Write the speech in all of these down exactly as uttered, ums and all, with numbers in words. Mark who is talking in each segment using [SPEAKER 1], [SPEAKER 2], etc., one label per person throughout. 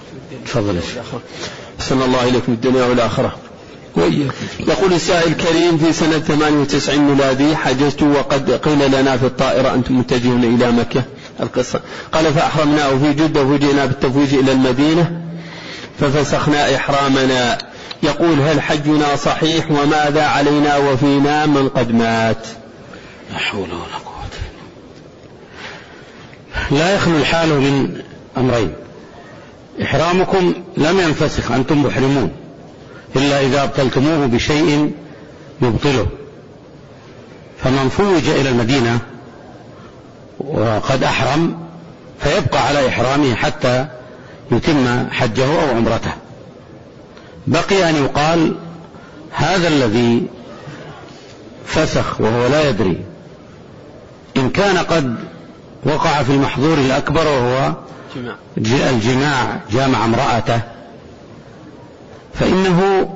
[SPEAKER 1] تفضل.
[SPEAKER 2] أحسن الله إليكم الدنيا والآخرة وإياكم. يقول السائل الكريم: في سنة ثمانية وتسعين ميلادي حجزت وقد قيل لنا في الطائرة أنتم متجهون إلى مكة. القصة قال: فأحرمنا في جدة وفوجئنا بالتفويج إلى المدينة ففسخنا إحرامنا. يقول: هل حجنا صحيح وماذا علينا وفينا من قد مات؟
[SPEAKER 1] لا حول ولا قوة. لا يخلو الحال من أمرين: إحرامكم لم ينفسخ، أنتم محرمون، إلا إذا ابطلتموه بشيء يبطله. فمن فوج إلى المدينة وقد أحرم فيبقى على إحرامه حتى يتم حجه أو عمرته. بقي أن يقال: هذا الذي فسخ وهو لا يدري، إن كان قد وقع في المحظور الأكبر وهو الجماع، جامع امرأته، فإنه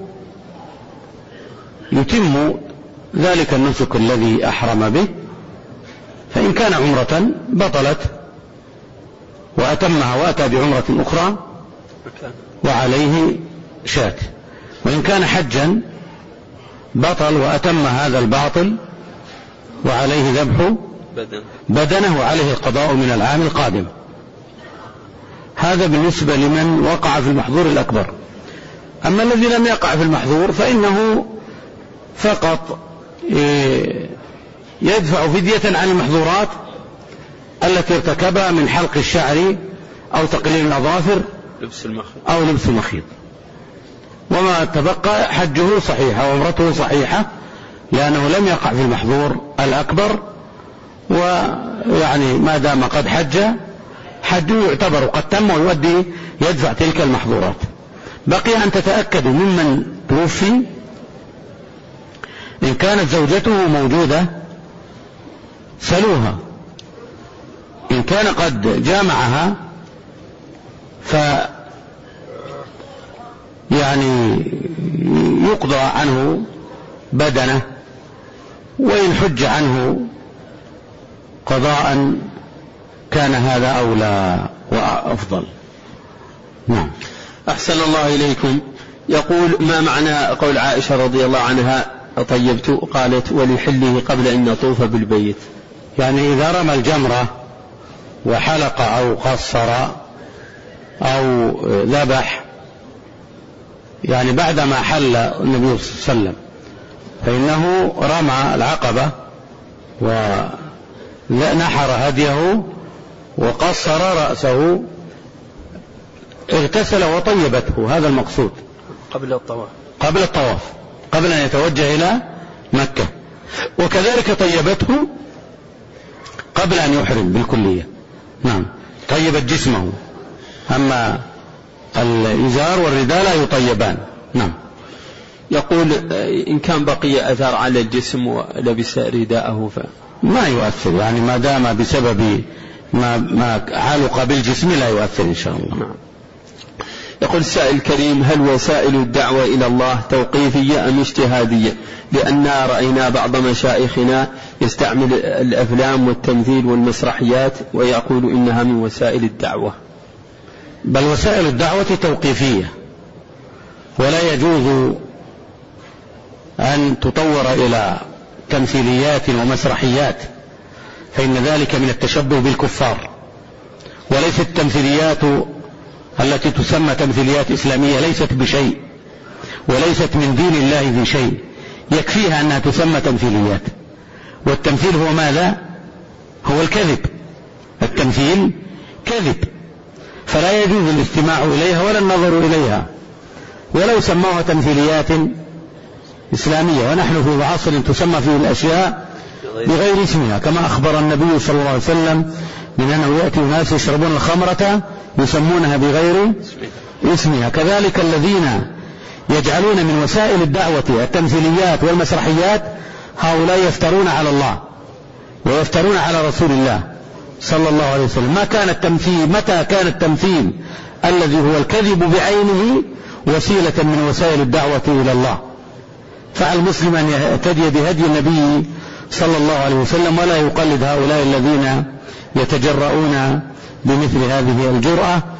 [SPEAKER 1] يتم ذلك النسك الذي أحرم به. فإن كان عمرة بطلت وأتمها وأتى بعمرة أخرى وعليه شاة، وإن كان حجا بطل وأتم هذا الباطل وعليه ذبح بدنه وعليه القضاء من العام القادم. هذا بالنسبة لمن وقع في المحظور الأكبر. أما الذي لم يقع في المحظور فإنه فقط يدفع فدية عن المحظورات التي ارتكبها من حلق الشعر أو تقليل الأظافر أو لبس المخيط، وما تبقى حجه صحيحة وعمرته صحيحة لأنه لم يقع في المحظور الأكبر، ويعني ما دام قد حج حجه يعتبر قد تم ويؤدي يدفع تلك المحظورات. بقي أن تتأكدوا ممن توفي إن كانت زوجته موجودة سلوها، إن كان قد جامعها ف يعني يقضى عنه بدنه، وإن حج عنه قضاء كان هذا أولى وأفضل. نعم.
[SPEAKER 2] أحسن الله إليكم. يقول: ما معنى قول عائشة رضي الله عنها: طيبت، قالت: ولحله قبل أن يطوف بالبيت؟
[SPEAKER 1] يعني إذا رمى الجمرة وحلق أو قصر أو ذبح، يعني بعدما حل النبي صلى الله عليه وسلم فإنه رمى العقبة ونحر هديه وقصر رأسه، اغتسل وطيبته، هذا المقصود
[SPEAKER 2] قبل الطواف
[SPEAKER 1] قبل الطواف قبل أن يتوجه إلى مكة. وكذلك طيبته قبل أن يحرم بالكلية. نعم، طيبت جسمه، أما الإزار والرداء لا يطيبان. نعم.
[SPEAKER 2] يقول: إن كان بقي أثر على الجسم ولبس رداءه ف...
[SPEAKER 1] ما يؤثر، يعني ما دام بسبب ما, ما علق بالجسم لا يؤثر إن شاء الله.
[SPEAKER 2] نعم. يقول السائل الكريم: هل وسائل الدعوة إلى الله توقيفية أم اجتهادية؟ لأننا رأينا بعض مشايخنا يستعمل الأفلام والتمثيل والمسرحيات ويقول إنها من وسائل الدعوة.
[SPEAKER 1] بل وسائل الدعوة توقيفية، ولا يجوز أن تطور إلى تمثيليات ومسرحيات، فإن ذلك من التشبه بالكفار. وليست التمثيليات التي تسمى تمثيليات إسلامية ليست بشيء، وليست من دين الله ذي شيء، يكفيها أنها تسمى تمثيليات. والتمثيل هو ماذا؟ هو الكذب. التمثيل كذب، فلا يجوز الاستماع إليها ولا النظر إليها، ولو سموها تمثيليات إسلامية. ونحن في عصر تسمى فيه الأشياء بغير اسمها، كما أخبر النبي صلى الله عليه وسلم من أنه يأتي ناس يشربون الخمرة يسمونها بغير اسمها. كذلك الذين يجعلون من وسائل الدعوة التمثيليات والمسرحيات، هؤلاء يفترون على الله ويفترون على رسول الله صلى الله عليه وسلم. ما كان التمثيل متى كان التمثيل الذي هو الكذب بعينه وسيلة من وسائل الدعوة إلى الله؟ فالمسلم أن يهتدي بهدي النبي صلى الله عليه وسلم، ولا يقلد هؤلاء الذين يتجرؤون بمثل هذه الجرأة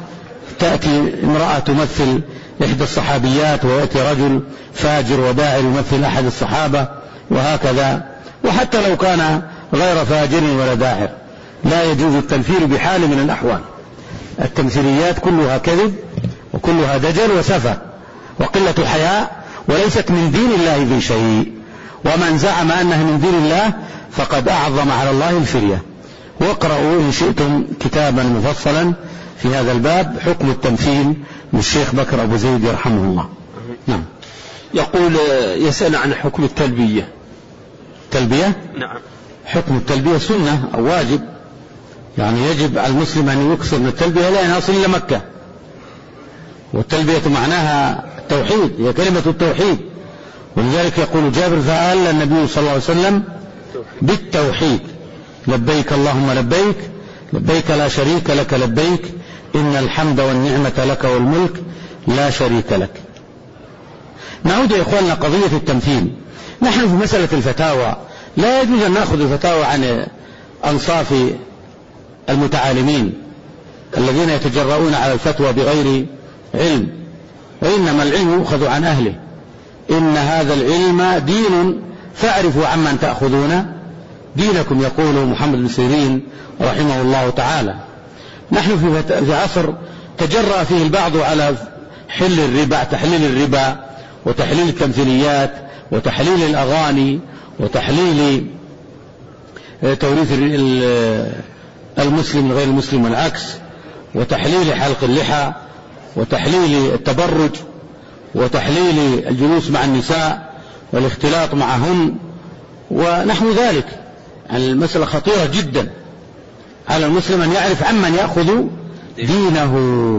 [SPEAKER 1] تأتي امرأة تمثل إحدى الصحابيات، ويأتي رجل فاجر وداعر يمثل أحد الصحابة، وهكذا. وحتى لو كان غير فاجر ولا داعر لا يجوز التمثيل بحال من الأحوال. التمثيليات كلها كذب وكلها دجل وسفة وقلة حياء، وليست من دين الله في شيء. ومن زعم أنها من دين الله فقد أعظم على الله الفرية. واقرأوا إن شئتم كتابا مفصلا في هذا الباب، حكم التمثيل، للشيخ بكر أبو زيد يرحمه الله. نعم.
[SPEAKER 2] يقول يسأل عن حكم التلبية.
[SPEAKER 1] تلبية؟
[SPEAKER 2] نعم.
[SPEAKER 1] حكم التلبية سنة أو واجب، يعني يجب على المسلم أن يكثر من التلبية لا يصل إلى مكة. والتلبية معناها التوحيد، هي كلمة التوحيد. ولذلك يقول جابر: فأهل النبي صلى الله عليه وسلم بالتوحيد، لبيك اللهم لبيك، لبيك لا شريك لك لبيك، إن الحمد والنعمة لك والملك لا شريك لك. نعود يا إخواننا قضية التمثيل. نحن في مسألة الفتاوى لا يجوز أن نأخذ الفتاوى عن أنصاف المتعالمين الذين يتجرؤون على الفتوى بغير علم، وإنما العلم يؤخذ عن أهله. إن هذا العلم دين فاعرفوا عمن تأخذون دينكم، يقول محمد بن سيرين رحمه الله تعالى. نحن في عصر تجرأ فيه البعض على حل الربا، تحليل الربا وتحليل التمثيليات وتحليل الأغاني وتحليل توريث المسلم لغير المسلم والعكس، وتحليل حلق اللحى، وتحليل التبرج، وتحليل الجلوس مع النساء والاختلاط معهن ونحو ذلك. يعني المسألة خطيرة جدا على المسلم أن يعرف عمن يأخذ دينه.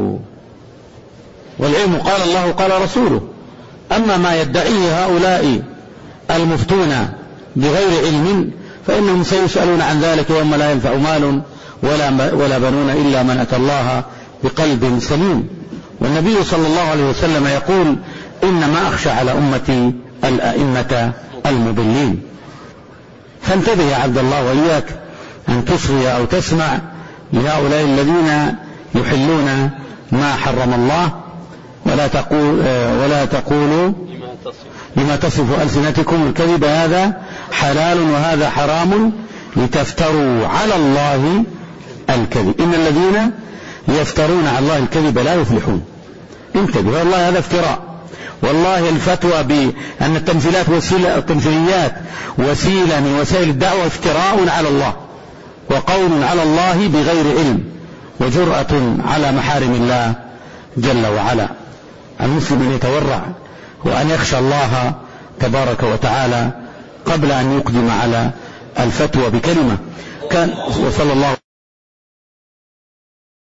[SPEAKER 1] والعلم قال الله قال رسوله. أما ما يدعيه هؤلاء المفتون بغير علم فإنهم سيسألون عن ذلك يوم لا ينفع مال ولا ولا بنون إلا من أتى الله بقلب سليم. والنبي صلى الله عليه وسلم يقول: إنما أخشى على أمتي الأئمة المضلين. فانتبه يا عبد الله وإياك أن تصغي أو تسمع لهؤلاء الذين يحلون ما حرم الله. ولا تقول ولا تقولوا لما تصف ألسنتكم الكذب هذا حلال وهذا حرام لتفتروا على الله الكذب، إن الذين يفترون على الله الكذب لا يفلحون. انتبه، والله هذا افتراء. والله الفتوى بأن التمثيلات وسيلة التمثيليات وسيلة من وسائل الدعوة افتراء على الله وقول على الله بغير علم وجرأة على محارم الله جل وعلا. المسلم أن يتورع وأن يخشى الله تبارك وتعالى قبل أن يقدم على الفتوى بكلمة. كان وصلى الله